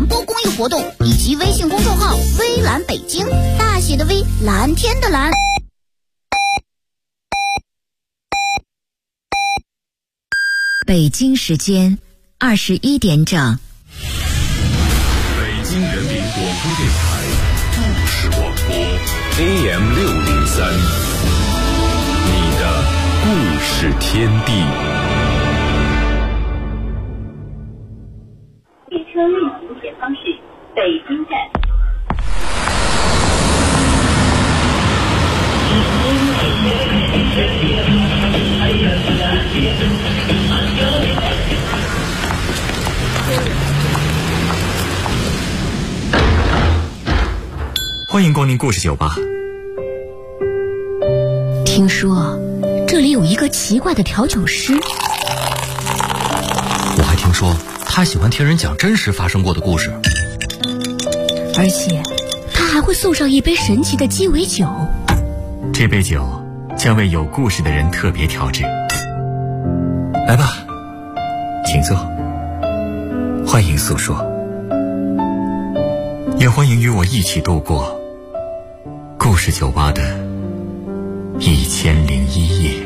传播公益活动，以及微信公众号微蓝北京，大写的微，蓝天的蓝。 北京时间21点整。 北京人民广播电台故事广播 AM603，你的故事天地。 列车运行前方是北京站。 欢迎光临故事酒吧。 听说这里有一个奇怪的调酒师， 我还听说他喜欢听人讲真实发生过的故事， 而且他还会送上一杯神奇的鸡尾酒。 这杯酒将为有故事的人特别调制。来吧，请坐，欢迎诉说，也欢迎与我一起度过故事酒吧的1001夜。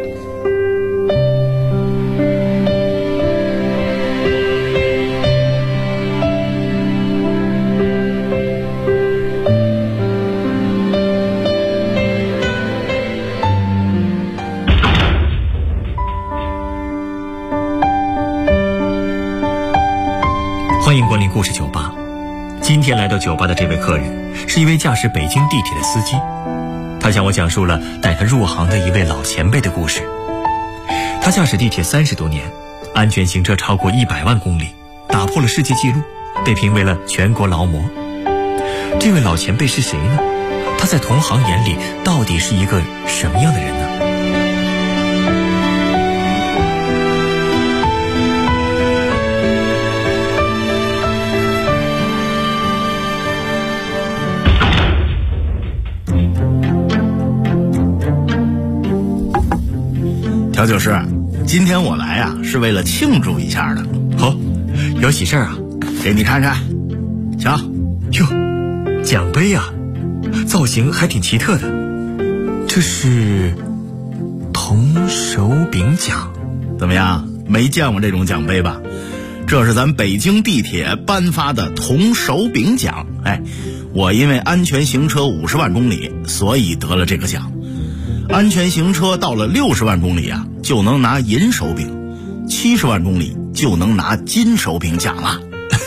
欢迎光临故事酒吧。今天来到酒吧的这位客人是一位驾驶北京地铁的司机，他向我讲述了带他入行的一位老前辈的故事。他驾驶地铁30多年，安全行车超过100万公里，打破了世界纪录，被评为了全国劳模。这位老前辈是谁呢？他在同行眼里到底是一个什么样的人呢？ 调酒师，今天我来啊，是为了庆祝一下的。 好，有喜事啊， 给你看看，瞧， 哟，奖杯啊，造型还挺奇特的，这是铜手柄奖， 怎么样？没见过这种奖杯吧？这是咱北京地铁颁发的铜手柄奖。哎，我因为安全行车50万公里，所以得了这个奖。安全行车到了60万公里啊，就能拿银手柄；70万公里就能拿金手柄奖了。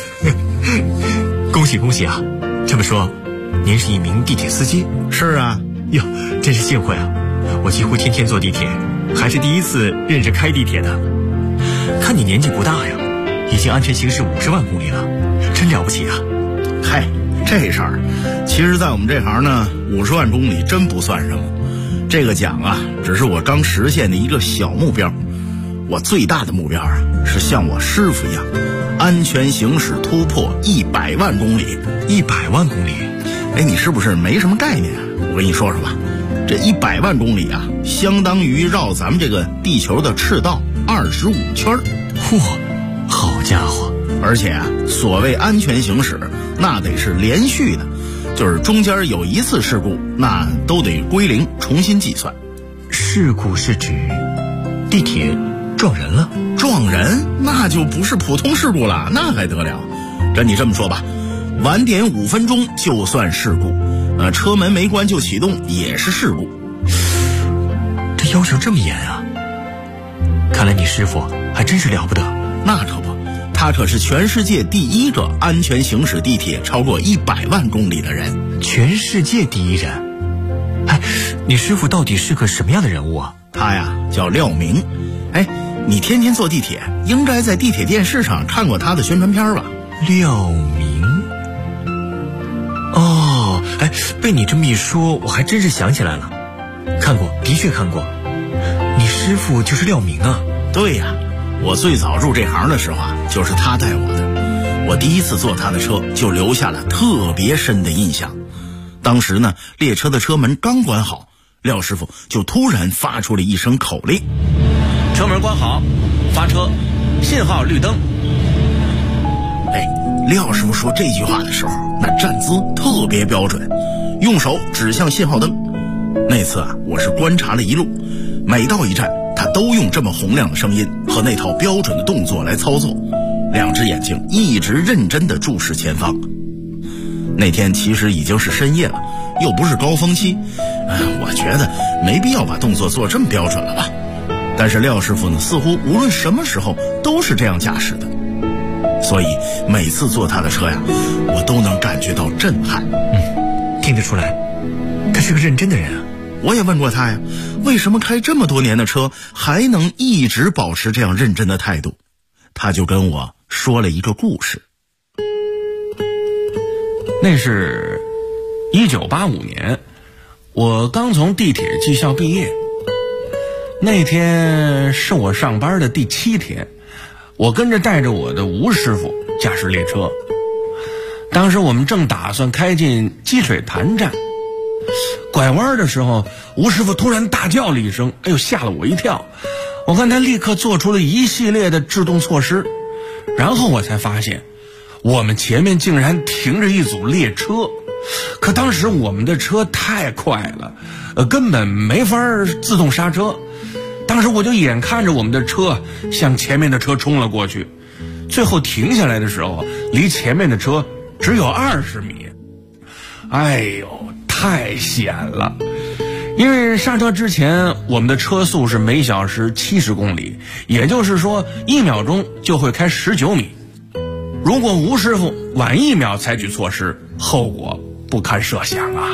恭喜恭喜啊！这么说，您是一名地铁司机？ 是啊。 哟，真是幸会啊！我几乎天天坐地铁，还是第一次认识开地铁的。看你年纪不大呀，已经安全行驶50万公里了，真了不起啊！ 嗨，这事儿，其实在我们这行呢，50万公里真不算什么。这个奖啊，只是我刚实现的一个小目标。我最大的目标啊，是像我师傅一样，安全行驶突破100万公里。 100万公里？ 哎，你是不是没什么概念啊？我跟你说说吧，这100万公里啊，相当于绕咱们这个地球的赤道25圈。 嚯，好家伙！ 而且啊，所谓安全行驶，那得是连续的。就是中间有一次事故，那都得归零，重新计算。 事故是指地铁撞人了？ 撞人那就不是普通事故了，那还得了？跟你这么说吧，晚点5分钟就算事故，车门没关就启动也是事故。 这要求这么严啊！看来你师傅还真是了不得。 那可不，他可是全世界第一个安全行驶地铁超过100万公里的人。 全世界第一人？哎，你师傅到底是个什么样的人物啊？ 他呀叫廖明。哎，你天天坐地铁，应该在地铁电视上看过他的宣传片吧？ 廖明？哦，哎，被你这么一说，我还真是想起来了，看过，的确看过。你师傅就是廖明啊？ 对呀，我最早入这行的时候啊，就是他带我的。我第一次坐他的车，就留下了特别深的印象。当时呢，列车的车门刚关好，廖师傅就突然发出了一声口令： 车门关好，发车，信号绿灯。 哎， 廖师傅说这句话的时候，那站姿特别标准，用手指向信号灯。那次啊，我是观察了一路，每到一站他都用这么洪亮的声音和那套标准的动作来操作，两只眼睛一直认真地注视前方。那天其实已经是深夜了，又不是高峰期，我觉得没必要把动作做这么标准了吧。但是廖师傅呢，似乎无论什么时候都是这样驾驶的，所以每次坐他的车呀，我都能感觉到震撼。 听得出来，他是个认真的人啊。 我也问过他呀，为什么开这么多年的车还能一直保持这样认真的态度？他就跟我说了一个故事。 那是1985年，我刚从地铁技校毕业。那天是我上班的第7天，我跟着带着我的吴师傅驾驶列车。当时我们正打算开进积水潭站，拐弯的时候，吴师傅突然大叫了一声，哎呦，吓了我一跳。我看他立刻做出了一系列的制动措施，然后我才发现我们前面竟然停着一组列车。可当时我们的车太快了，根本没法自动刹车。当时我就眼看着我们的车向前面的车冲了过去，最后停下来的时候，离前面的车只有20米。哎呦，太险了！因为刹车之前我们的车速是每小时70公里，也就是说1秒钟就会开19米。如果吴师傅晚1秒采取措施，后果不堪设想啊！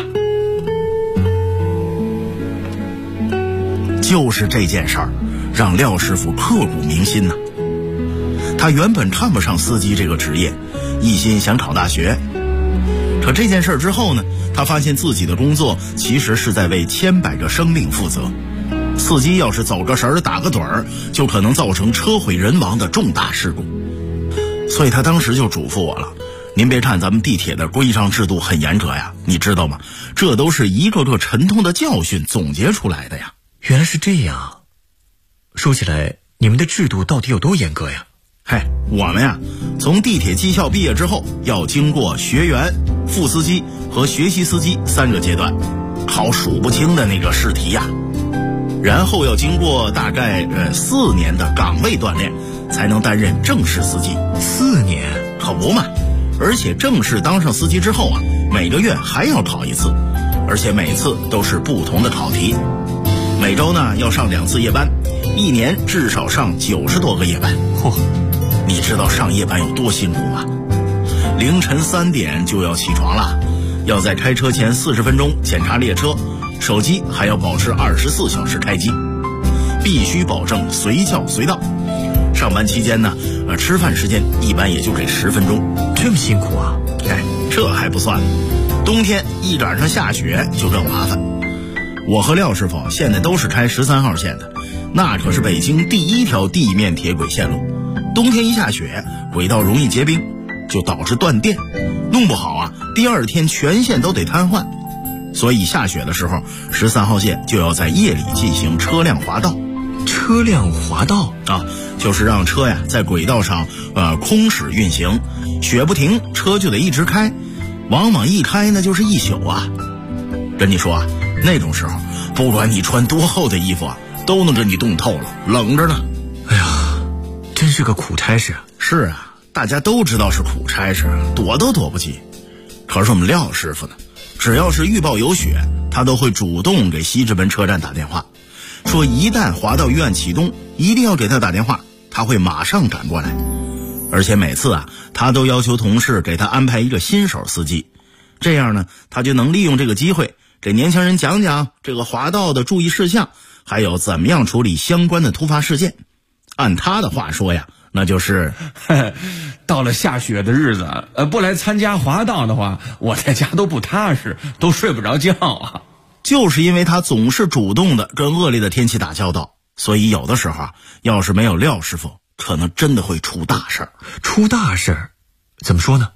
就是这件事儿，让廖师傅刻骨铭心呐。他原本看不上司机这个职业，一心想考大学。可这件事之后呢，他发现自己的工作其实是在为千百个生命负责。司机要是走个神儿打个盹儿，就可能造成车毁人亡的重大事故。所以他当时就嘱咐我了，您别看咱们地铁的规章制度很严格呀，你知道吗？这都是一个个沉痛的教训总结出来的呀。 原来是这样，说起来你们的制度到底有多严格呀？ 我们呀，从地铁技校毕业之后，要经过学员、副司机和学习司机3个阶段，考数不清的那个试题呀，然后要经过大概4年的岗位锻炼，才能担任正式司机。 4年？ 可不嘛！而且正式当上司机之后啊，每个月还要考1次，而且每次都是不同的考题。每周呢要上2次夜班，1年至少上90多个夜班。你知道上夜班有多辛苦吗？凌晨3点就要起床了，要在开车前40分钟检查列车，手机还要保持24小时开机，必须保证随叫随到。上班期间呢，吃饭时间一般也就给10分钟。 这么辛苦啊？ 这还不算，冬天一赶上下雪就更麻烦。我和廖师傅现在都是开13号线的，那可是北京第1条地面铁轨线路。冬天一下雪，轨道容易结冰，就导致断电，弄不好啊，第2天全线都得瘫痪。所以下雪的时候，13号线就要在夜里进行车辆滑道。 车辆滑道啊，就是让车呀在轨道上空驶运行，雪不停，车就得一直开，往往一开那就是1宿啊。跟你说啊，那种时候不管你穿多厚的衣服啊，都能给你冻透了，冷着呢。 哎呀，真是个苦差事。 是啊，大家都知道是苦差事，躲都躲不及。可是我们廖师傅呢，只要是预报有雪，他都会主动给西直门车站打电话，说一旦滑道预案启动，一定要给他打电话，他会马上赶过来。而且每次啊，他都要求同事给他安排一个新手司机，这样呢，他就能利用这个机会给年轻人讲讲这个滑道的注意事项，还有怎么样处理相关的突发事件。按他的话说呀，那就是到了下雪的日子，不来参加滑道的话，我在家都不踏实，都睡不着觉啊。 就是因为他总是主动的跟恶劣的天气打交道，所以有的时候啊，要是没有廖师傅，可能真的会出大事儿。 出大事儿？怎么说呢？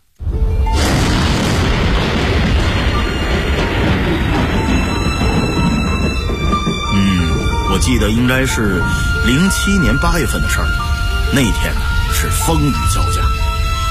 我记得应该是07年8月份的事儿。那天呢是风雨交加，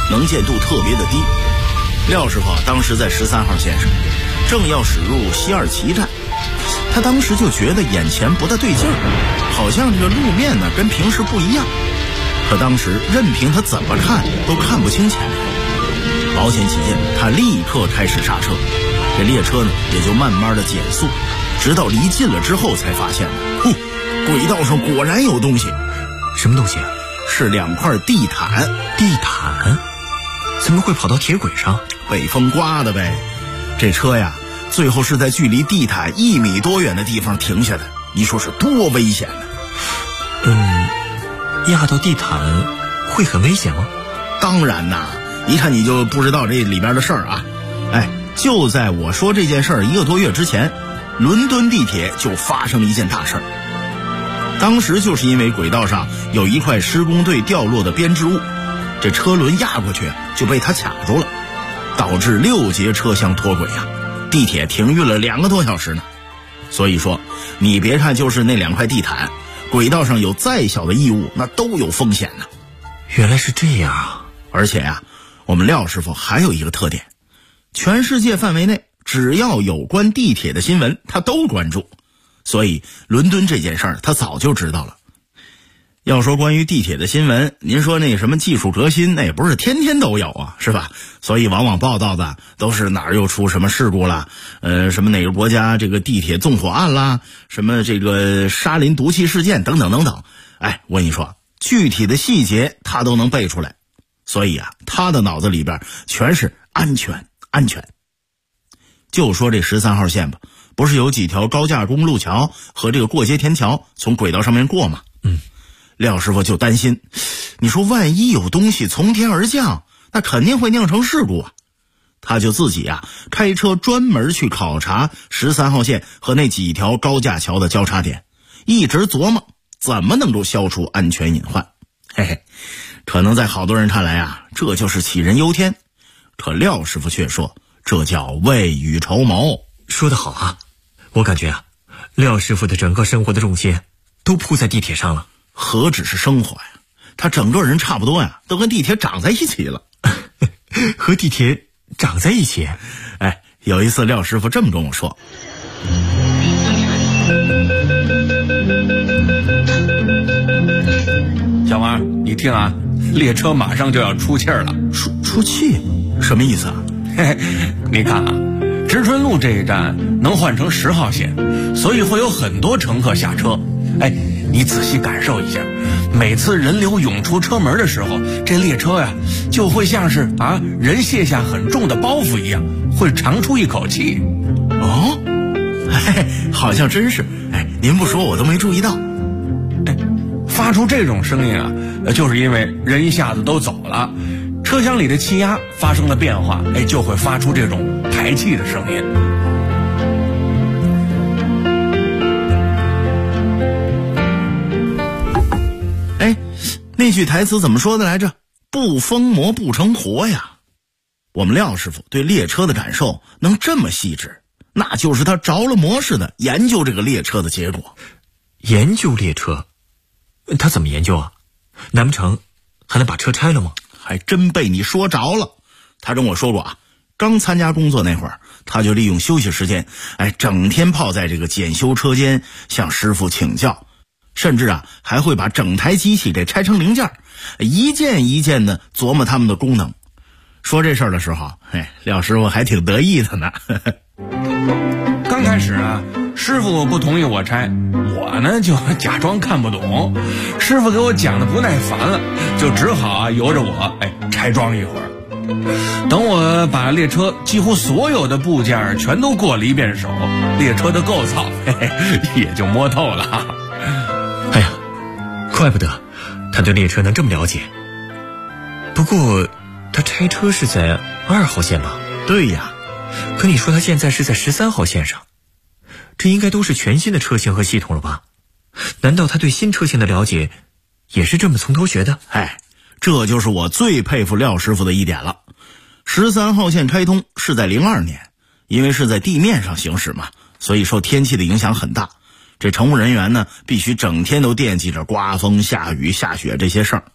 能见度特别的低。廖师傅当时在13号线上，正要驶入西二旗站，他当时就觉得眼前不大对劲儿，好像这个路面呢跟平时不一样。可当时任凭他怎么看都看不清前面，保险起见，他立刻开始刹车，这列车呢也就慢慢的减速，直到离近了之后才发现，轨道上果然有东西。 什么东西啊？ 是2块地毯。 地毯？怎么会跑到铁轨上？ 北风刮的呗。这车呀，最后是在距离地毯1米多远的地方停下的，你说是多危险呢？ 压到地毯会很危险吗？ 当然呐，一看你就不知道这里边的事儿啊。就在我说这件事儿1个多月之前，伦敦地铁就发生了一件大事儿。当时就是因为轨道上有一块施工队掉落的编织物，这车轮压过去就被它卡住了，导致6节车厢脱轨啊，地铁停运了2个多小时呢。所以说，你别看就是那2块地毯，轨道上有再小的异物，那都有风险呢。 原来是这样啊！ 而且呀，我们廖师傅还有一个特点，全世界范围内只要有关地铁的新闻，他都关注。所以伦敦这件事儿他早就知道了。要说关于地铁的新闻，您说那什么技术革新，那也不是天天都有啊，是吧？所以往往报道的都是哪儿又出什么事故了，什么哪个国家这个地铁纵火案啦，什么这个沙林毒气事件等等等等。我跟你说，具体的细节他都能背出来。所以啊，他的脑子里边全是安全。就说这13号线吧，不是有几条高架公路桥和这个过街天桥从轨道上面过吗？廖师傅就担心，你说万一有东西从天而降，那肯定会酿成事故啊。他就自己开车专门去考察13号线和那几条高架桥的交叉点，一直琢磨怎么能够消除安全隐患。可能在好多人看来这就是杞人忧天，可廖师傅却说这叫未雨绸缪。 说得好啊，我感觉廖师傅的整个生活的重心都扑在地铁上了。 何止是生活呀，他整个人差不多都跟地铁长在一起了。 和地铁长在一起？ 有一次廖师傅这么跟我说。 小王，你听啊，列车马上就要出气儿了。 出气？什么意思啊？ 你看知春路这一站能换成10号线，所以会有很多乘客下车。你仔细感受一下，每次人流涌出车门的时候，这列车就会像是人卸下很重的包袱一样，会长出一口气。 好像真是。您不说我都没注意到。 发出这种声音就是因为人一下子都走了，车厢里的气压发生了变化，就会发出这种排气的声音。 那句台词怎么说的来着？不疯魔不成活呀。我们廖师傅对列车的感受能这么细致，那就是他着了魔似的研究这个列车的结果。 研究列车？他怎么研究啊？难不成还能把车拆了吗？ 还真被你说着了。他跟我说过刚参加工作那会儿，他就利用休息时间整天泡在这个检修车间向师傅请教，甚至还会把整台机器给拆成零件，一件一件的琢磨他们的功能。说这事儿的时候，廖师傅还挺得意的呢。 刚开始师傅不同意我拆，我呢就假装看不懂。师傅给我讲的不耐烦了，就只好由着我拆装一会儿。等我把列车几乎所有的部件全都过了一遍手，列车的构造也就摸透了。 怪不得他对列车能这么了解。不过他拆车是在2号线吧？ 对呀。 可你说他现在是在13号线上，这应该都是全新的车型和系统了吧？难道他对新车型的了解也是这么从头学的？ 这就是我最佩服廖师傅的一点了。13号线开通是在02年，因为是在地面上行驶嘛，所以受天气的影响很大。这乘务人员呢，必须整天都惦记着刮风下雨下雪这些事儿，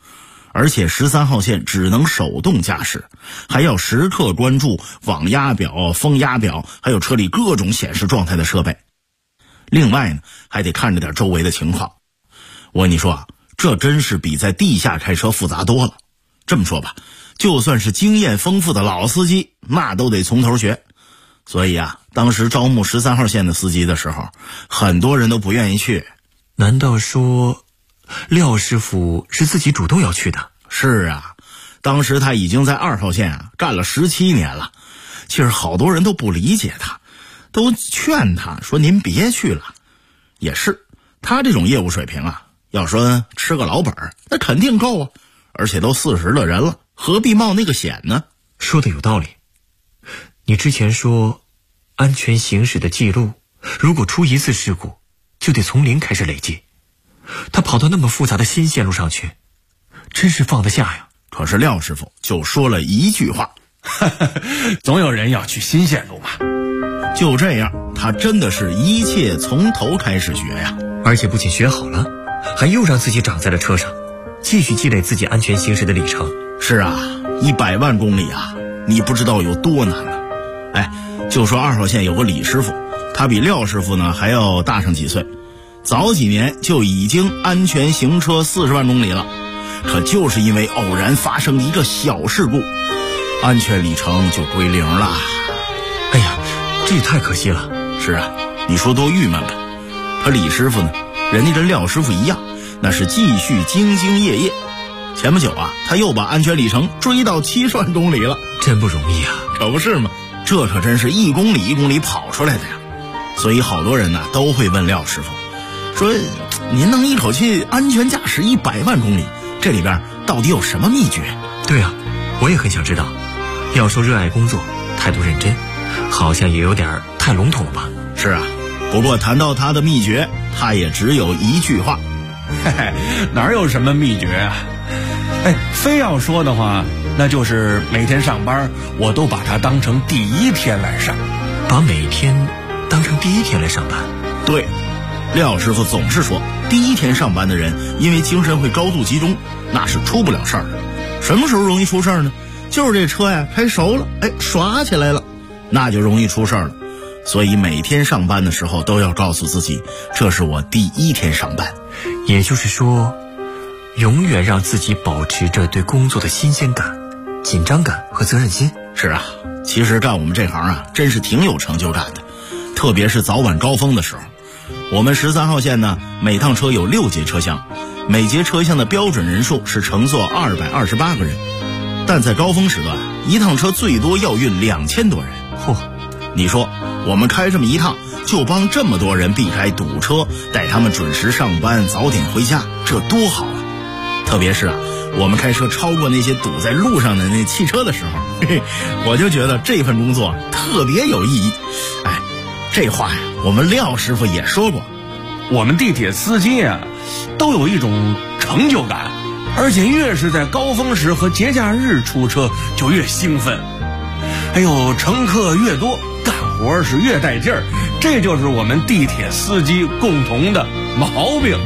而且13号线只能手动驾驶，还要时刻关注网压表、风压表，还有车里各种显示状态的设备。另外呢，还得看着点周围的情况。我跟你说啊，这真是比在地下开车复杂多了。这么说吧，就算是经验丰富的老司机，那都得从头学。所以啊，当时招募13号线的司机的时候，很多人都不愿意去。 难道说廖师傅是自己主动要去的？ 是啊，当时他已经在2号线干了17年了。其实好多人都不理解他，都劝他说您别去了。也是，他这种业务水平啊，要说吃个老本那肯定够啊，而且都40的人了，何必冒那个险呢？ 说的有道理。你之前说安全行驶的记录，如果出一次事故就得从0开始累计，他跑到那么复杂的新线路上去，真是放得下呀。 可是廖师傅就说了一句话总有人要去新线路嘛。 就这样，他真的是一切从头开始学呀。 而且不仅学好了，还又让自己长在了车上，继续积累自己安全行驶的里程。 是啊，100万公里啊，你不知道有多难啊。就说2号线有个李师傅，他比廖师傅呢还要大上几岁，早几年就已经安全行车40万公里了。可就是因为偶然发生一个小事故，安全里程就归0了。 哎呀，这也太可惜了。 是啊，你说多郁闷吧。可李师傅呢，人家跟廖师傅一样，那是继续兢兢业业。前不久啊，他又把安全里程追到70万公里了。 真不容易啊。 可不是吗？这可真是1公里1公里跑出来的呀。所以好多人呢都会问廖师傅说，您能一口气安全驾驶100万公里，这里边到底有什么秘诀？ 对啊，我也很想知道。要说热爱工作，态度认真，好像也有点太笼统了吧。 是啊，不过谈到他的秘诀，他也只有一句话。 嘿嘿，哪有什么秘诀啊？非要说的话，那就是每天上班我都把它当成第一天来上。 把每天当成第一天来上班？ 对，廖师傅总是说，第一天上班的人因为精神会高度集中，那是出不了事儿的。什么时候容易出事儿呢？就是这车呀开熟了，耍起来了，那就容易出事儿了。所以每天上班的时候都要告诉自己，这是我第一天上班。 也就是说，永远让自己保持着对工作的新鲜感、紧张感和责任心。 是啊，其实干我们这行啊，真是挺有成就感的。特别是早晚高峰的时候，我们13号线呢，每趟车有6节车厢，每节车厢的标准人数是乘坐228个人，但在高峰时段，一趟车最多要运2000多人。 嚯， 你说我们开这么一趟，就帮这么多人避开堵车，带他们准时上班，早点回家，这多好啊！特别是啊，我们开车超过那些堵在路上的那汽车的时候，我就觉得这份工作特别有意义。这话呀，我们廖师傅也说过， 我们地铁司机啊，都有一种成就感，而且越是在高峰时和节假日出车，就越兴奋。乘客越多，干活是越带劲儿，这就是我们地铁司机共同的毛病。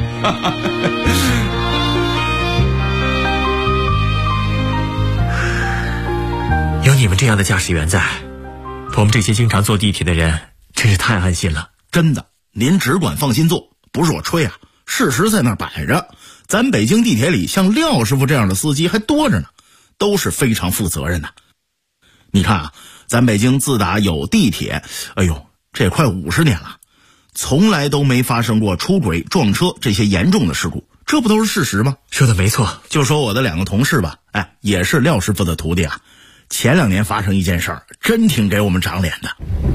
有你们这样的驾驶员在，我们这些经常坐地铁的人真是太安心了。 真的，您只管放心坐，不是我吹啊，事实在那儿摆着。咱北京地铁里像廖师傅这样的司机还多着呢，都是非常负责任的。你看啊，咱北京自打有地铁，这快50年了，从来都没发生过出轨、撞车这些严重的事故，这不都是事实吗？ 说的没错。 就说我的2个同事吧，也是廖师傅的徒弟啊。前2年发生一件事儿，真挺给我们长脸的。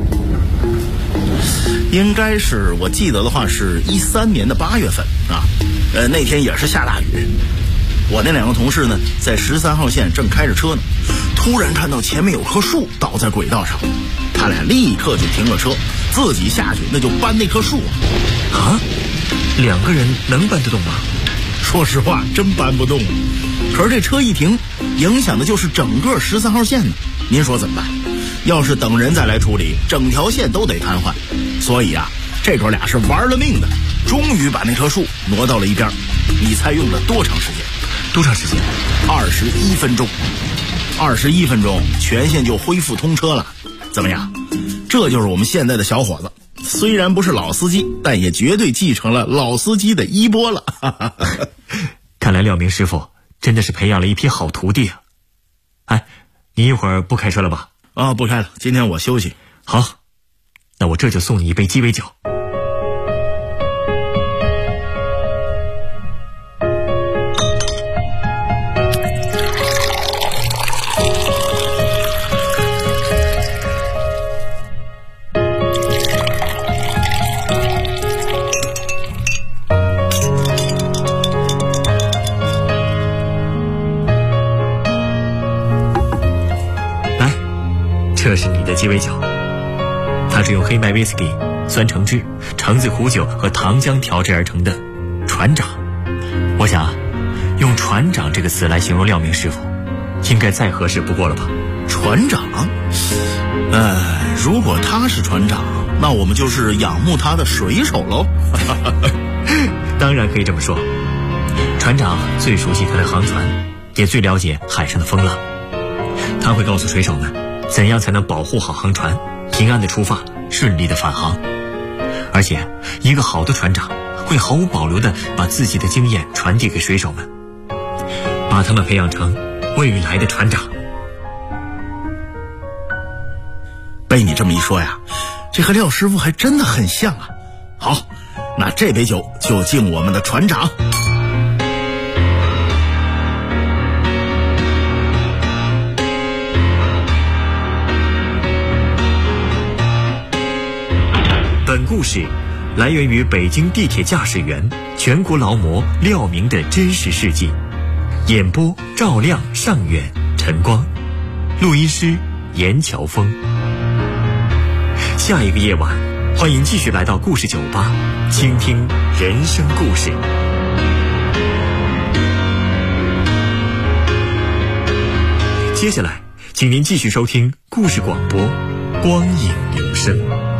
应该是，我记得的话是13年的8月份啊，那天也是下大雨。我那2个同事呢，在13号线正开着车呢，突然看到前面有棵树倒在轨道上，他俩立刻就停了车，自己下去那就搬那棵树啊。2个人能搬得动吗？ 说实话，真搬不动。可是这车一停，影响的就是整个13号线呢。您说怎么办？要是等人再来处理，整条线都得瘫痪。所以啊，这哥俩是玩了命的，终于把那棵树挪到了一边。你猜用了多长时间？ 多长时间 ？21分钟。21分钟，全线就恢复通车了。怎么样？这就是我们现在的小伙子，虽然不是老司机，但也绝对继承了老司机的衣钵了。 看来廖明师傅真的是培养了一批好徒弟啊！哎，你一会儿不开车了吧？ 不开了，今天我休息。 好，那我这就送你一杯鸡尾酒。这是你的鸡尾酒，它是用黑麦威士忌、酸橙汁、橙子苦酒和糖浆调制而成的船长。我想用船长这个词来形容廖明师傅应该再合适不过了吧。 船长？如果他是船长，那我们就是仰慕他的水手喽。 当然可以这么说，船长最熟悉他的航船，也最了解海上的风浪。他会告诉水手们怎样才能保护好航船，平安的出发，顺利的返航。而且一个好的船长会毫无保留地把自己的经验传递给水手们，把他们培养成未来的船长。 被你这么一说呀，这和廖师傅还真的很像啊。好，那这杯酒就敬我们的船长。 本故事来源于北京地铁驾驶员、全国劳模廖明的真实事迹，演播赵亮、尚远、陈光，录音师严乔峰。下一个夜晚，欢迎继续来到故事酒吧，倾听人生故事。接下来，请您继续收听故事广播《光影留声》。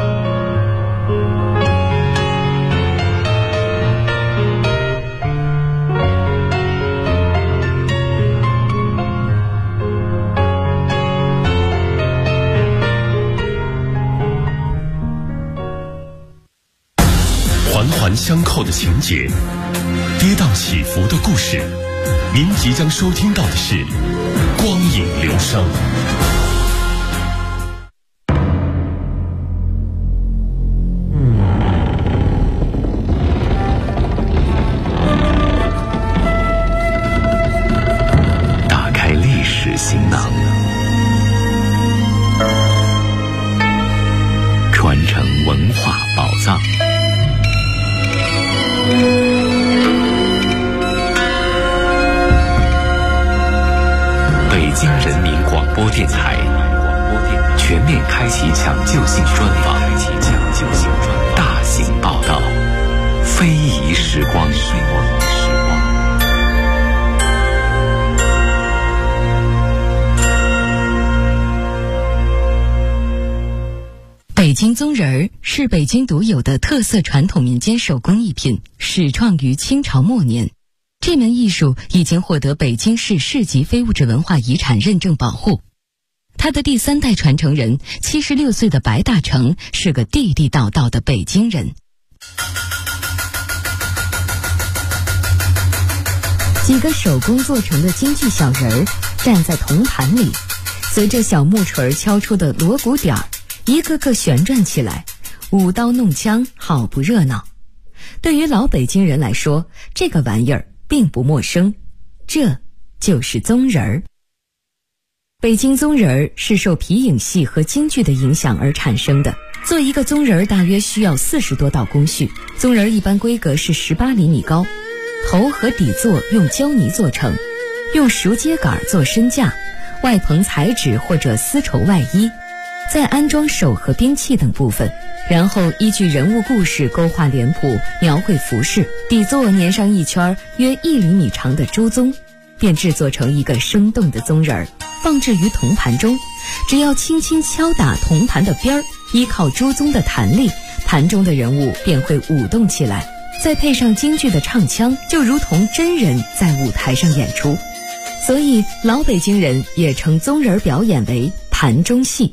环环相扣的情节，跌宕起伏的故事，您即将收听到的是《光影留声》。打开历史行囊，传承文化宝藏。北京人民广播电台全面开启抢救性专访，大型报道，非遗时光。 北京宗人儿是北京独有的特色传统民间手工艺品，始创于清朝末年。这门艺术已经获得北京市市级非物质文化遗产认证保护。他的第3代传承人76岁的白大成是个地地道道的北京人。几个手工做成的京剧小人儿站在铜盘里，随着小木锤敲出的锣鼓点儿，一个个旋转起来，舞刀弄枪，好不热闹。对于老北京人来说，这个玩意儿并不陌生，这就是宗人儿。北京宗人儿是受皮影戏和京剧的影响而产生的。做一个宗人儿大约需要40多道工序。宗人儿一般规格是18厘米高，头和底座用胶泥做成，用熟秸秆做身架，外棚彩纸或者丝绸外衣，再安装手和兵器等部分，然后依据人物故事勾画脸谱，描绘服饰，底座粘上一圈约1厘米长的朱宗，便制作成一个生动的宗人儿，放置于铜盘中。只要轻轻敲打铜盘的边儿，依靠朱宗的弹力，盘中的人物便会舞动起来。 再配上京剧的唱腔，就如同真人在舞台上演出。所以老北京人也称宗人表演为盘中戏。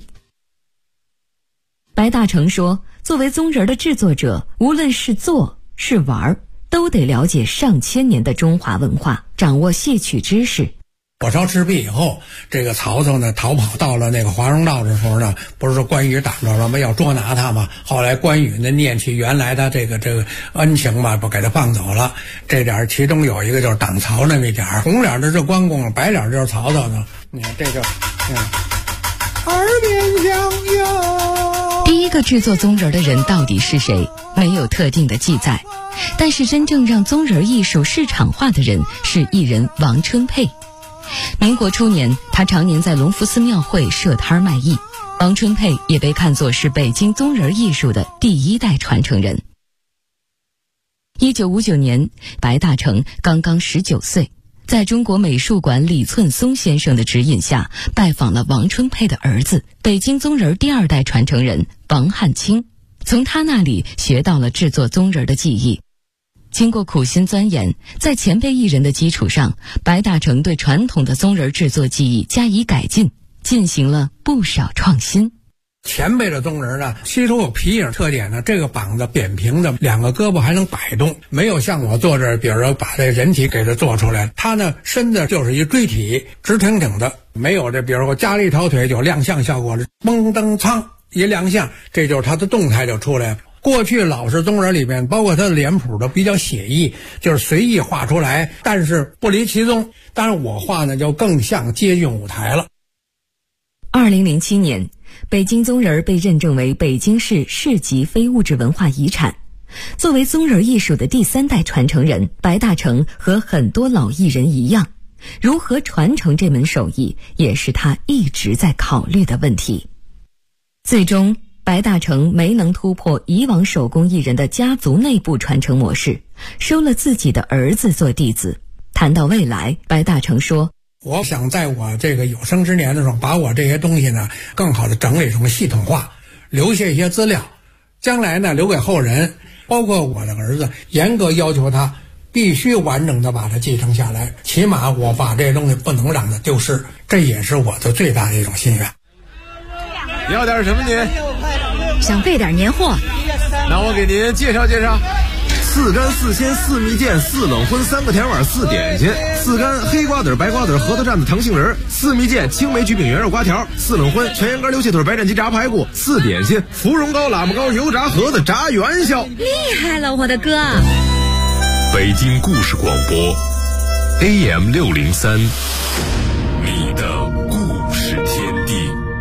白大成说，作为宗人的制作者，无论是做是玩，都得了解上千年的中华文化，掌握戏曲知识。 火烧赤壁以后，这个曹操呢逃跑到了那个华容道的时候呢，不是说关羽挡着了吗？要捉拿他嘛。后来关羽呢念起原来的这个恩情嘛，不给他放走了。这点其中有一个就是挡曹那么一点，红脸的是关公，白脸就是曹操呢。你看这就，耳边响哟。 第一个制作宗人的人到底是谁？没有特定的记载，但是真正让宗人艺术市场化的人是艺人王春佩。民国初年，他常年在隆福寺庙会设摊卖艺。王春佩也被看作是北京宗人艺术的第一代传承人。1959年，白大成刚刚19岁，在中国美术馆李寸松先生的指引下，拜访了王春佩的儿子，北京宗人第二代传承人王汉卿，从他那里学到了制作宗人的技艺。经过苦心钻研，在前辈艺人的基础上，白大成对传统的宗人制作技艺加以改进，进行了不少创新。 前辈的宗人呢，吸收有皮影特点呢，这个膀子扁平的，两个胳膊还能摆动，没有像我坐这儿，比如说把这人体给它做出来。他呢，身子就是一锥体，直挺挺的，没有这，比如说加了一条腿有亮相效果，嘣噔噌一亮相，这就是他的动态就出来了。过去老式宗人里面，包括他的脸谱都比较写意，就是随意画出来，但是不离其宗。当然我画呢就更像接近舞台了。 2007年，北京宗人被认证为北京市市级非物质文化遗产。作为宗人艺术的第三代传承人，白大成和很多老艺人一样，如何传承这门手艺，也是他一直在考虑的问题。最终白大成没能突破以往手工艺人的家族内部传承模式，收了自己的儿子做弟子。谈到未来，白大成说， 我想在我这个有生之年的时候，把我这些东西呢更好的整理成系统化，留下一些资料，将来呢留给后人，包括我的儿子，严格要求他必须完整的把它继承下来，起码我把这些东西不能让它丢失，这也是我的最大的一种心愿。 你要点什么您？ 想备点年货。 那我给您介绍介绍：4干4鲜4蜜饯4冷荤3个甜碗4点心，4干黑瓜子白瓜子核桃蘸子糖杏仁，4蜜饯青梅焗饼圆肉瓜条，4冷荤全羊肝溜气腿白斩鸡炸排骨，4点心芙蓉糕喇嘛糕油炸盒子炸元宵。 厉害了，我的哥！ 北京故事广播 AM 603，你的故事天地。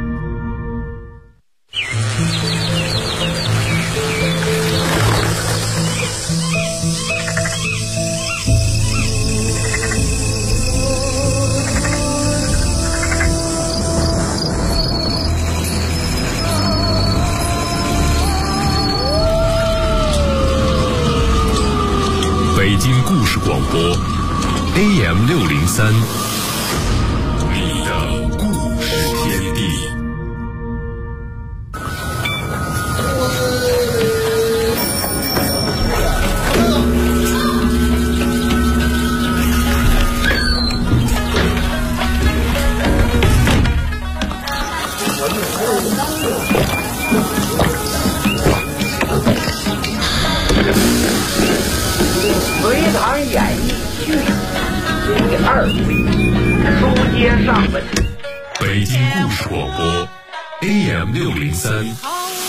北京故事广播 AM 603，你的故事天地。 隋唐演义剧第2回，书接上文。 北京故事广播 AM 603。